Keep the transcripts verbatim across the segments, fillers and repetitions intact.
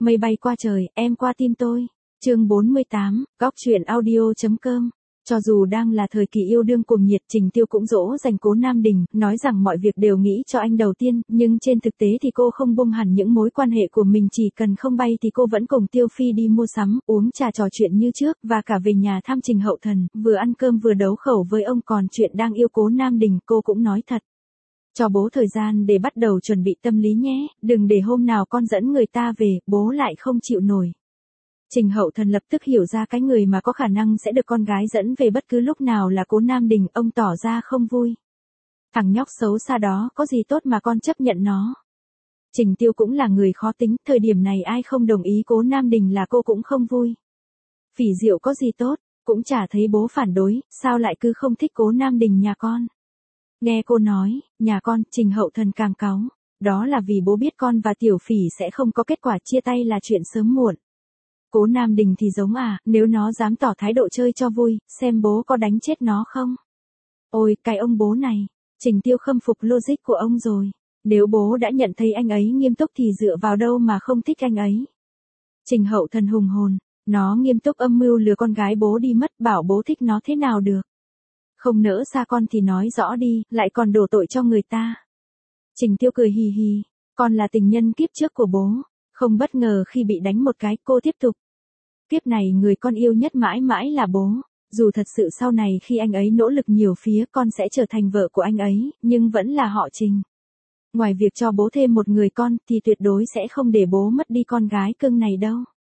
Mây bay qua trời, em qua tim tôi. Chương bốn mươi tám, góc truyện audio.com. Cho dù đang là thời kỳ yêu đương cuồng nhiệt, Trình Tiêu cũng dỗ dành Cố Nam Đình, nói rằng mọi việc đều nghĩ cho anh đầu tiên, nhưng trên thực tế thì cô không buông hẳn những mối quan hệ của mình, chỉ cần không bay thì cô vẫn cùng Tiêu Phi đi mua sắm, uống trà trò chuyện như trước, và cả về nhà thăm Trình Hậu Thần, vừa ăn cơm vừa đấu khẩu với ông. Còn chuyện đang yêu Cố Nam Đình, cô cũng nói thật. Cho bố thời gian để bắt đầu chuẩn bị tâm lý nhé, đừng để hôm nào con dẫn người ta về, bố lại không chịu nổi. Trình Hậu Thần lập tức hiểu ra cái người mà có khả năng sẽ được con gái dẫn về bất cứ lúc nào là Cố Nam Đình, ông tỏ ra không vui. Thằng nhóc xấu xa đó, có gì tốt mà con chấp nhận nó. Trình Tiêu cũng là người khó tính, thời điểm này ai không đồng ý Cố Nam Đình là cô cũng không vui. Phỉ Diệu có gì tốt, cũng chả thấy bố phản đối, sao lại cứ không thích Cố Nam Đình nhà con. Nghe cô nói, nhà con, Trình Hậu Thần càng cáu, đó là vì bố biết con và Tiểu Phỉ sẽ không có kết quả, chia tay là chuyện sớm muộn. Cố Nam Đình thì giống à, nếu nó dám tỏ thái độ chơi cho vui, xem bố có đánh chết nó không. Ôi, cái ông bố này, Trình Tiêu khâm phục logic của ông rồi. Nếu bố đã nhận thấy anh ấy nghiêm túc thì dựa vào đâu mà không thích anh ấy. Trình Hậu Thần hùng hồn, nó nghiêm túc âm mưu lừa con gái bố đi mất, bảo bố thích nó thế nào được. Không nỡ xa con thì nói rõ đi, lại còn đổ tội cho người ta. Trình Tiêu cười hì hì, con là tình nhân kiếp trước của bố, không bất ngờ khi bị đánh một cái. Cô tiếp tục. Kiếp này người con yêu nhất mãi mãi là bố, dù thật sự sau này khi anh ấy nỗ lực nhiều phía con sẽ trở thành vợ của anh ấy, nhưng vẫn là họ Trình. Ngoài việc cho bố thêm một người con thì tuyệt đối sẽ không để bố mất đi con gái cưng này đâu.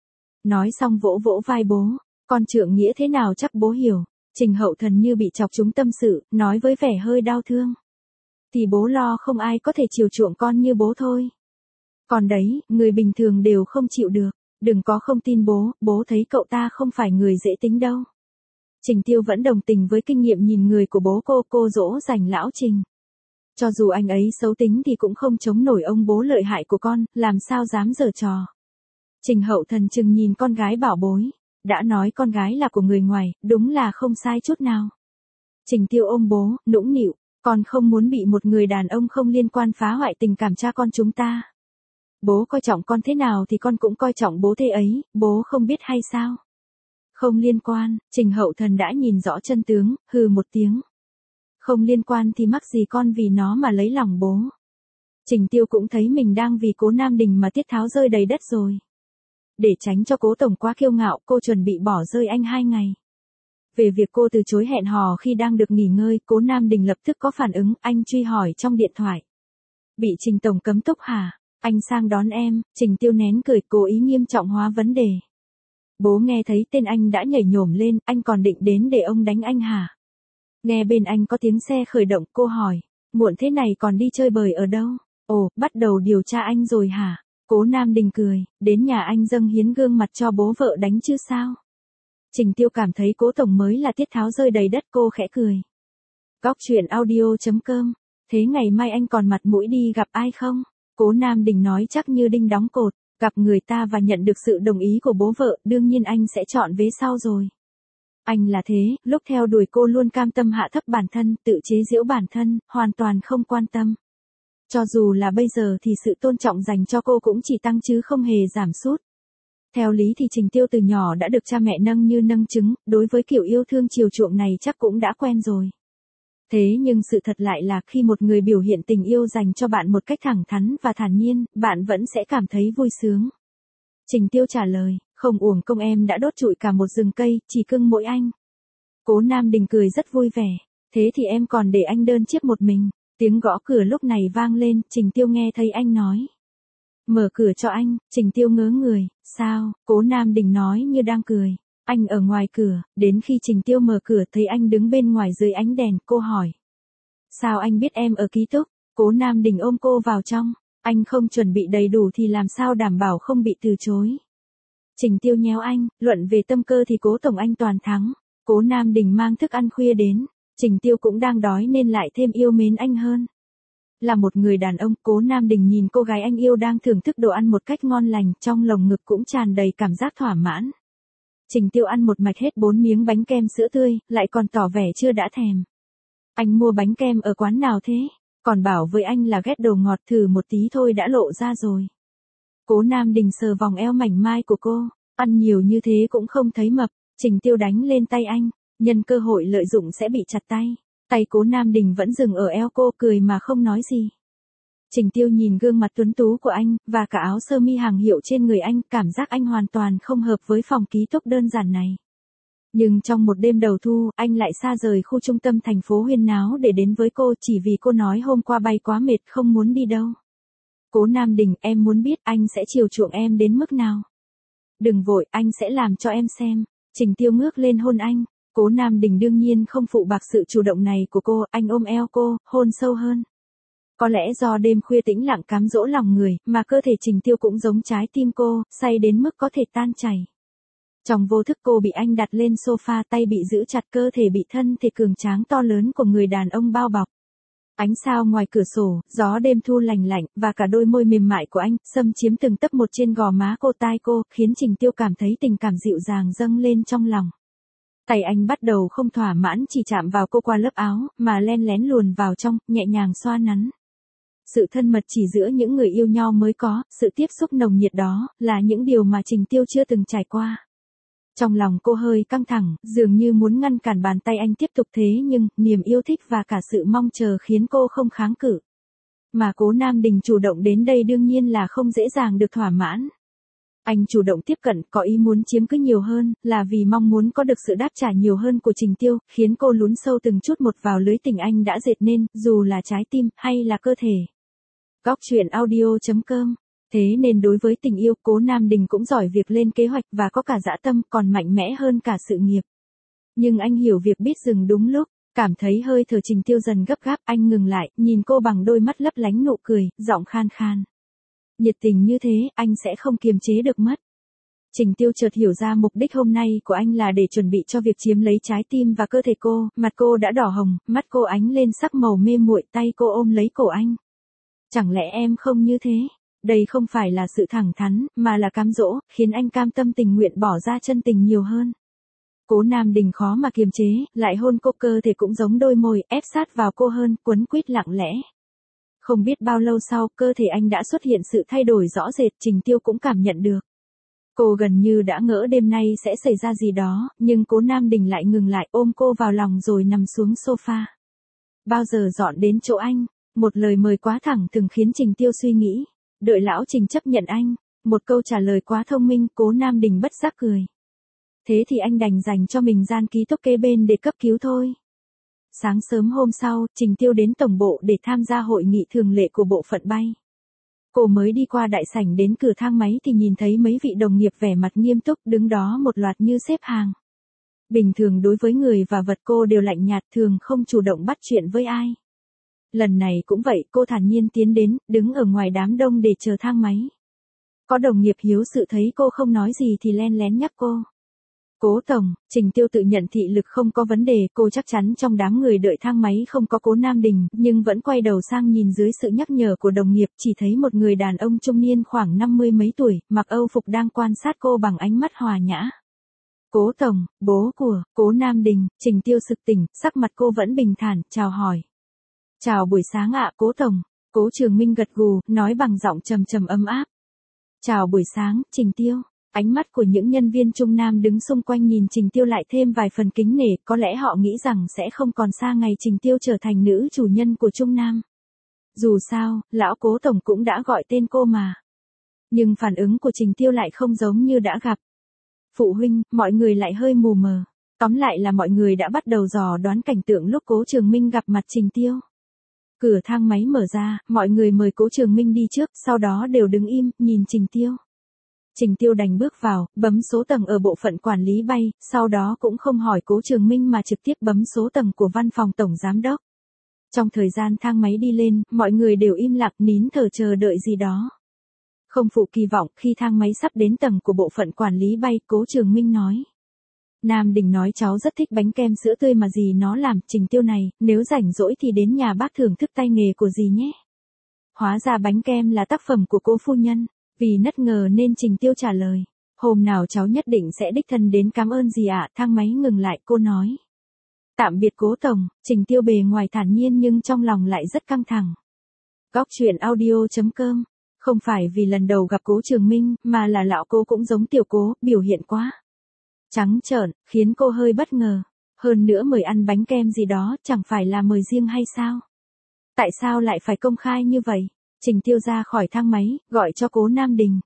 Nói xong vỗ vỗ vai bố, con trượng nghĩa thế nào chắc bố hiểu. Trình Hậu Thần như bị chọc trúng tâm sự, nói với vẻ hơi đau thương. Thì bố lo không ai có thể chiều chuộng con như bố thôi. Còn đấy, người bình thường đều không chịu được. Đừng có không tin bố, bố thấy cậu ta không phải người dễ tính đâu. Trình Tiêu vẫn đồng tình với kinh nghiệm nhìn người của bố cô, cô dỗ dành lão Trình. Cho dù anh ấy xấu tính thì cũng không chống nổi ông bố lợi hại của con, làm sao dám giở trò. Trình Hậu Thần chừng nhìn con gái bảo bối. Đã nói con gái là của người ngoài, đúng là không sai chút nào. Trình Tiêu ôm bố, nũng nịu, con không muốn bị một người đàn ông không liên quan phá hoại tình cảm cha con chúng ta. Bố coi trọng con thế nào thì con cũng coi trọng bố thế ấy, bố không biết hay sao? Không liên quan, Trình Hậu Thần đã nhìn rõ chân tướng, hừ một tiếng. Không liên quan thì mắc gì con vì nó mà lấy lòng bố. Trình Tiêu cũng thấy mình đang vì Cố Nam Đình mà tiết tháo rơi đầy đất rồi. Để tránh cho Cố Tổng quá kiêu ngạo, cô chuẩn bị bỏ rơi anh hai ngày. Về việc cô từ chối hẹn hò khi đang được nghỉ ngơi, Cố Nam Đình lập tức có phản ứng, anh truy hỏi trong điện thoại. Bị Trình Tổng cấm túc hả? Anh sang đón em. Trình Tiêu nén cười, cố ý nghiêm trọng hóa vấn đề. Bố nghe thấy tên anh đã nhảy nhổm lên, anh còn định đến để ông đánh anh hả? Nghe bên anh có tiếng xe khởi động, cô hỏi, muộn thế này còn đi chơi bời ở đâu? Ồ, bắt đầu điều tra anh rồi hả? Cố Nam Đình cười, đến nhà anh dâng hiến gương mặt cho bố vợ đánh chứ sao? Trình Tiêu cảm thấy Cố Tổng mới là tiết tháo rơi đầy đất, cô khẽ cười. Góc truyện audio.com. Thế ngày mai anh còn mặt mũi đi gặp ai không? Cố Nam Đình nói chắc như đinh đóng cột, gặp người ta và nhận được sự đồng ý của bố vợ, đương nhiên anh sẽ chọn vế sau rồi. Anh là thế, lúc theo đuổi cô luôn cam tâm hạ thấp bản thân, tự chế giễu bản thân, hoàn toàn không quan tâm. Cho dù là bây giờ thì sự tôn trọng dành cho cô cũng chỉ tăng chứ không hề giảm sút. Theo lý thì Trình Tiêu từ nhỏ đã được cha mẹ nâng như nâng trứng, đối với kiểu yêu thương chiều chuộng này chắc cũng đã quen rồi. Thế nhưng sự thật lại là khi một người biểu hiện tình yêu dành cho bạn một cách thẳng thắn và thản nhiên, bạn vẫn sẽ cảm thấy vui sướng. Trình Tiêu trả lời, không uổng công em đã đốt trụi cả một rừng cây, chỉ cưng mỗi anh. Cố Nam Đình cười rất vui vẻ, thế thì em còn để anh đơn chiếc một mình. Tiếng gõ cửa lúc này vang lên, Trình Tiêu nghe thấy anh nói. Mở cửa cho anh. Trình Tiêu ngớ người, sao? Cố Nam Đình nói như đang cười. Anh ở ngoài cửa, đến khi Trình Tiêu mở cửa thấy anh đứng bên ngoài dưới ánh đèn, cô hỏi. Sao anh biết em ở ký túc? Cố Nam Đình ôm cô vào trong. Anh không chuẩn bị đầy đủ thì làm sao đảm bảo không bị từ chối. Trình Tiêu nhéo anh, luận về tâm cơ thì Cố Tổng anh toàn thắng. Cố Nam Đình mang thức ăn khuya đến. Trình Tiêu cũng đang đói nên lại thêm yêu mến anh hơn. Là một người đàn ông, Cố Nam Đình nhìn cô gái anh yêu đang thưởng thức đồ ăn một cách ngon lành, trong lồng ngực cũng tràn đầy cảm giác thỏa mãn. Trình Tiêu ăn một mạch hết bốn miếng bánh kem sữa tươi, lại còn tỏ vẻ chưa đã thèm. Anh mua bánh kem ở quán nào thế? Còn bảo với anh là ghét đồ ngọt, thử một tí thôi đã lộ ra rồi. Cố Nam Đình sờ vòng eo mảnh mai của cô, ăn nhiều như thế cũng không thấy mập, Trình Tiêu đánh lên tay anh, nhân cơ hội lợi dụng sẽ bị chặt tay. Tay Cố Nam Đình vẫn dừng ở eo cô, cười mà không nói gì. Trình Tiêu nhìn gương mặt tuấn tú của anh, và cả áo sơ mi hàng hiệu trên người anh, cảm giác anh hoàn toàn không hợp với phòng ký túc đơn giản này. Nhưng trong một đêm đầu thu, anh lại xa rời khu trung tâm thành phố huyên náo để đến với cô chỉ vì cô nói hôm qua bay quá mệt không muốn đi đâu. Cố Nam Đình, em muốn biết anh sẽ chiều chuộng em đến mức nào. Đừng vội, anh sẽ làm cho em xem. Trình Tiêu ngước lên hôn anh. Cố Nam Đình đương nhiên không phụ bạc sự chủ động này của cô, anh ôm eo cô, hôn sâu hơn. Có lẽ do đêm khuya tĩnh lặng cám dỗ lòng người, mà cơ thể Trình Tiêu cũng giống trái tim cô, say đến mức có thể tan chảy. Trong vô thức cô bị anh đặt lên sofa, tay bị giữ chặt, cơ thể bị thân thể cường tráng to lớn của người đàn ông bao bọc. Ánh sao ngoài cửa sổ, gió đêm thu lành lạnh, và cả đôi môi mềm mại của anh, xâm chiếm từng tấc một trên gò má cô, tai cô, khiến Trình Tiêu cảm thấy tình cảm dịu dàng dâng lên trong lòng. Tay anh bắt đầu không thỏa mãn chỉ chạm vào cô qua lớp áo, mà len lén luồn vào trong, nhẹ nhàng xoa nắn. Sự thân mật chỉ giữa những người yêu nhau mới có, sự tiếp xúc nồng nhiệt đó, là những điều mà Trình Tiêu chưa từng trải qua. Trong lòng cô hơi căng thẳng, dường như muốn ngăn cản bàn tay anh tiếp tục, thế nhưng, niềm yêu thích và cả sự mong chờ khiến cô không kháng cự. Mà Cố Nam Đình chủ động đến đây đương nhiên là không dễ dàng được thỏa mãn. Anh chủ động tiếp cận, có ý muốn chiếm cứ nhiều hơn, là vì mong muốn có được sự đáp trả nhiều hơn của Trình Tiêu, khiến cô lún sâu từng chút một vào lưới tình anh đã dệt nên, dù là trái tim, hay là cơ thể. Góc truyện audio chấm com. Thế nên đối với tình yêu, Cố Nam Đình cũng giỏi việc lên kế hoạch và có cả dã tâm, còn mạnh mẽ hơn cả sự nghiệp. Nhưng anh hiểu việc biết dừng đúng lúc, cảm thấy hơi thở Trình Tiêu dần gấp gáp, anh ngừng lại, nhìn cô bằng đôi mắt lấp lánh nụ cười, giọng khan khan. Nhiệt tình như thế, anh sẽ không kiềm chế được mất. Trình Tiêu chợt hiểu ra mục đích hôm nay của anh là để chuẩn bị cho việc chiếm lấy trái tim và cơ thể cô, mặt cô đã đỏ hồng, mắt cô ánh lên sắc màu mê muội, tay cô ôm lấy cổ anh. Chẳng lẽ em không như thế? Đây không phải là sự thẳng thắn, mà là cám dỗ, khiến anh cam tâm tình nguyện bỏ ra chân tình nhiều hơn. Cố Nam Đình khó mà kiềm chế, lại hôn cô, cơ thể cũng giống đôi môi, ép sát vào cô hơn, quấn quýt lặng lẽ. Không biết bao lâu sau, cơ thể anh đã xuất hiện sự thay đổi rõ rệt, Trình Tiêu cũng cảm nhận được. Cô gần như đã ngỡ đêm nay sẽ xảy ra gì đó, nhưng Cố Nam Đình lại ngừng lại, ôm cô vào lòng rồi nằm xuống sofa. Bao giờ dọn đến chỗ anh? Một lời mời quá thẳng thừng khiến Trình Tiêu suy nghĩ. Đợi lão Trình chấp nhận anh. Một câu trả lời quá thông minh, Cố Nam Đình bất giác cười. Thế thì anh đành dành cho mình gian ký túc kế bên để cấp cứu thôi. Sáng sớm hôm sau, Trình Tiêu đến tổng bộ để tham gia hội nghị thường lệ của bộ phận bay. Cô mới đi qua đại sảnh đến cửa thang máy thì nhìn thấy mấy vị đồng nghiệp vẻ mặt nghiêm túc đứng đó một loạt như xếp hàng. Bình thường đối với người và vật cô đều lạnh nhạt, thường không chủ động bắt chuyện với ai. Lần này cũng vậy, cô thản nhiên tiến đến, đứng ở ngoài đám đông để chờ thang máy. Có đồng nghiệp hiếu sự thấy cô không nói gì thì len lén nhắc cô. Cố tổng, Trình Tiêu tự nhận thị lực không có vấn đề, cô chắc chắn trong đám người đợi thang máy không có Cố Nam Đình, nhưng vẫn quay đầu sang nhìn dưới sự nhắc nhở của đồng nghiệp, chỉ thấy một người đàn ông trung niên khoảng năm mươi mấy tuổi, mặc âu phục đang quan sát cô bằng ánh mắt hòa nhã. Cố tổng, bố của Cố Nam Đình. Trình Tiêu sực tỉnh, sắc mặt cô vẫn bình thản, chào hỏi. Chào buổi sáng ạ, Cố tổng. Cố Trường Minh gật gù, nói bằng giọng trầm trầm ấm áp. Chào buổi sáng, Trình Tiêu. Ánh mắt của những nhân viên Trung Nam đứng xung quanh nhìn Trình Tiêu lại thêm vài phần kính nể, có lẽ họ nghĩ rằng sẽ không còn xa ngày Trình Tiêu trở thành nữ chủ nhân của Trung Nam. Dù sao, lão Cố tổng cũng đã gọi tên cô mà. Nhưng phản ứng của Trình Tiêu lại không giống như đã gặp. Phụ huynh, mọi người lại hơi mù mờ. Tóm lại là mọi người đã bắt đầu dò đoán cảnh tượng lúc Cố Trường Minh gặp mặt Trình Tiêu. Cửa thang máy mở ra, mọi người mời Cố Trường Minh đi trước, sau đó đều đứng im, nhìn Trình Tiêu. Trình Tiêu đành bước vào, bấm số tầng ở bộ phận quản lý bay, sau đó cũng không hỏi Cố Trường Minh mà trực tiếp bấm số tầng của văn phòng tổng giám đốc. Trong thời gian thang máy đi lên, mọi người đều im lặng nín thở chờ đợi gì đó. Không phụ kỳ vọng, khi thang máy sắp đến tầng của bộ phận quản lý bay, Cố Trường Minh nói. Nam Đình nói cháu rất thích bánh kem sữa tươi mà dì nó làm, Trình Tiêu này, nếu rảnh rỗi thì đến nhà bác thưởng thức tay nghề của dì nhé. Hóa ra bánh kem là tác phẩm của Cố phu nhân. Vì bất ngờ nên Trình Tiêu trả lời. Hôm nào cháu nhất định sẽ đích thân đến cảm ơn dì ạ. Thang máy ngừng lại, cô nói. Tạm biệt Cố tổng. Trình Tiêu bề ngoài thản nhiên nhưng trong lòng lại rất căng thẳng. Góc truyện audio chấm com Không phải vì lần đầu gặp Cố Trường Minh, mà là lão Cố cũng giống tiểu Cố, biểu hiện quá trắng trợn, khiến cô hơi bất ngờ. Hơn nữa mời ăn bánh kem gì đó, chẳng phải là mời riêng hay sao? Tại sao lại phải công khai như vậy? Trình Tiêu ra khỏi thang máy, gọi cho Cố Nam Đình.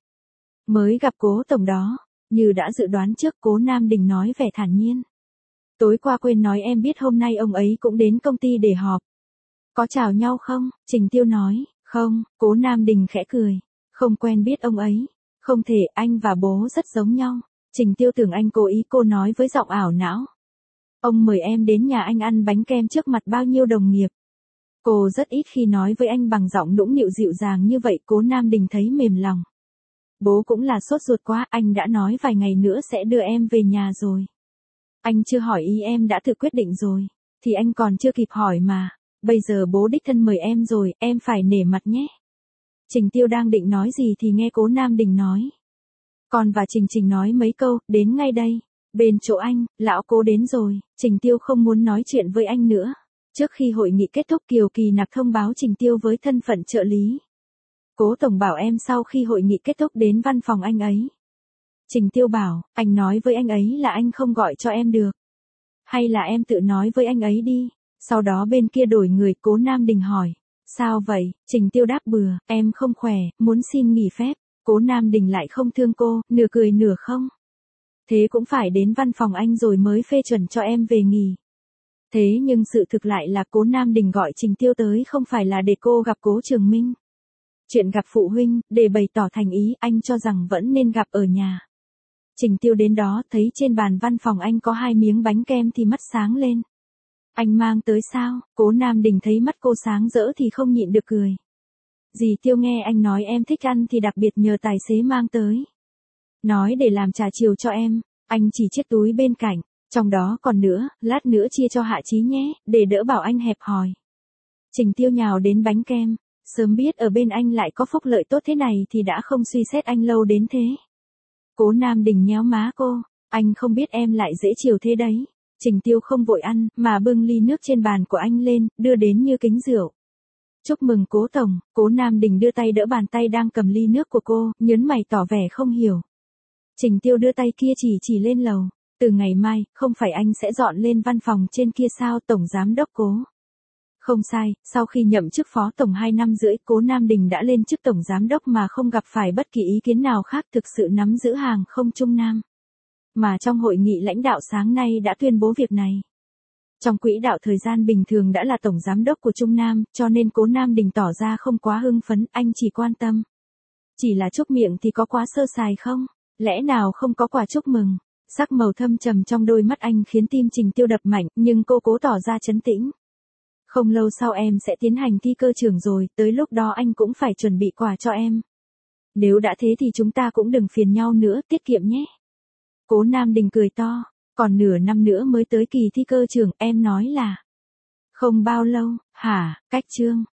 Mới gặp Cố tổng đó, như đã dự đoán trước, Cố Nam Đình nói vẻ thản nhiên. Tối qua quên nói em biết hôm nay ông ấy cũng đến công ty để họp. Có chào nhau không? Trình Tiêu nói, không. Cố Nam Đình khẽ cười. Không quen biết ông ấy. Không thể, anh và bố rất giống nhau. Trình Tiêu tưởng anh cố ý, cô nói với giọng ảo não. Ông mời em đến nhà anh ăn bánh kem trước mặt bao nhiêu đồng nghiệp. Cô rất ít khi nói với anh bằng giọng nũng nịu dịu dàng như vậy. Cố Nam Đình thấy mềm lòng. Bố cũng là sốt ruột quá, anh đã nói vài ngày nữa sẽ đưa em về nhà rồi. Anh chưa hỏi ý em đã tự quyết định rồi. Thì anh còn chưa kịp hỏi mà. Bây giờ bố đích thân mời em rồi, em phải nể mặt nhé. Trình Tiêu đang định nói gì thì nghe Cố Nam Đình nói. Con và Trình Trình nói mấy câu, đến ngay đây. Bên chỗ anh, lão Cố đến rồi. Trình Tiêu không muốn nói chuyện với anh nữa. Trước khi hội nghị kết thúc, Kiều Kỳ Nặc thông báo Trình Tiêu với thân phận trợ lý. Cố tổng bảo em sau khi hội nghị kết thúc đến văn phòng anh ấy. Trình Tiêu bảo, anh nói với anh ấy là anh không gọi cho em được. Hay là em tự nói với anh ấy đi. Sau đó bên kia đổi người. Cố Nam Đình hỏi. Sao vậy? Trình Tiêu đáp bừa, em không khỏe, muốn xin nghỉ phép. Cố Nam Đình lại không thương cô, nửa cười nửa không. Thế cũng phải đến văn phòng anh rồi mới phê chuẩn cho em về nghỉ. Thế nhưng sự thực lại là Cố Nam Đình gọi Trình Tiêu tới không phải là để cô gặp Cố Trường Minh. Chuyện gặp phụ huynh, để bày tỏ thành ý, anh cho rằng vẫn nên gặp ở nhà. Trình Tiêu đến đó, thấy trên bàn văn phòng anh có hai miếng bánh kem thì mắt sáng lên. Anh mang tới sao? Cố Nam Đình thấy mắt cô sáng rỡ thì không nhịn được cười. Dì Tiêu nghe anh nói em thích ăn thì đặc biệt nhờ tài xế mang tới. Nói để làm trà chiều cho em, anh chỉ chiếc túi bên cạnh, trong đó còn nữa, lát nữa chia cho Hạ Chí nhé, để đỡ bảo anh hẹp hòi. Trình Tiêu nhào đến bánh kem, sớm biết ở bên anh lại có phúc lợi tốt thế này thì đã không suy xét anh lâu đến thế. Cố Nam Đình nhéo má cô, anh không biết em lại dễ chiều thế đấy. Trình Tiêu không vội ăn, mà bưng ly nước trên bàn của anh lên, đưa đến như kính rượu. Chúc mừng Cố tổng. Cố Nam Đình đưa tay đỡ bàn tay đang cầm ly nước của cô, nhớn mày tỏ vẻ không hiểu. Trình Tiêu đưa tay kia chỉ chỉ lên lầu. Từ ngày mai, không phải anh sẽ dọn lên văn phòng trên kia sao, tổng giám đốc Cố? Không sai, sau khi nhậm chức phó tổng hai năm rưỡi, Cố Nam Đình đã lên chức tổng giám đốc mà không gặp phải bất kỳ ý kiến nào khác, thực sự nắm giữ hàng không Trung Nam. Mà trong hội nghị lãnh đạo sáng nay đã tuyên bố việc này. Trong quỹ đạo thời gian bình thường đã là tổng giám đốc của Trung Nam, cho nên Cố Nam Đình tỏ ra không quá hưng phấn, anh chỉ quan tâm. Chỉ là chúc miệng thì có quá sơ sài không? Lẽ nào không có quà chúc mừng? Sắc màu thâm trầm trong đôi mắt anh khiến tim Trình Tiêu đập mạnh, nhưng cô cố tỏ ra trấn tĩnh. Không lâu sau em sẽ tiến hành thi cơ trưởng rồi, tới lúc đó anh cũng phải chuẩn bị quà cho em. Nếu đã thế thì chúng ta cũng đừng phiền nhau nữa, tiết kiệm nhé. Cố Nam Đình cười to, còn nửa năm nữa mới tới kỳ thi cơ trưởng, em nói là. Không bao lâu, hả, cách chương.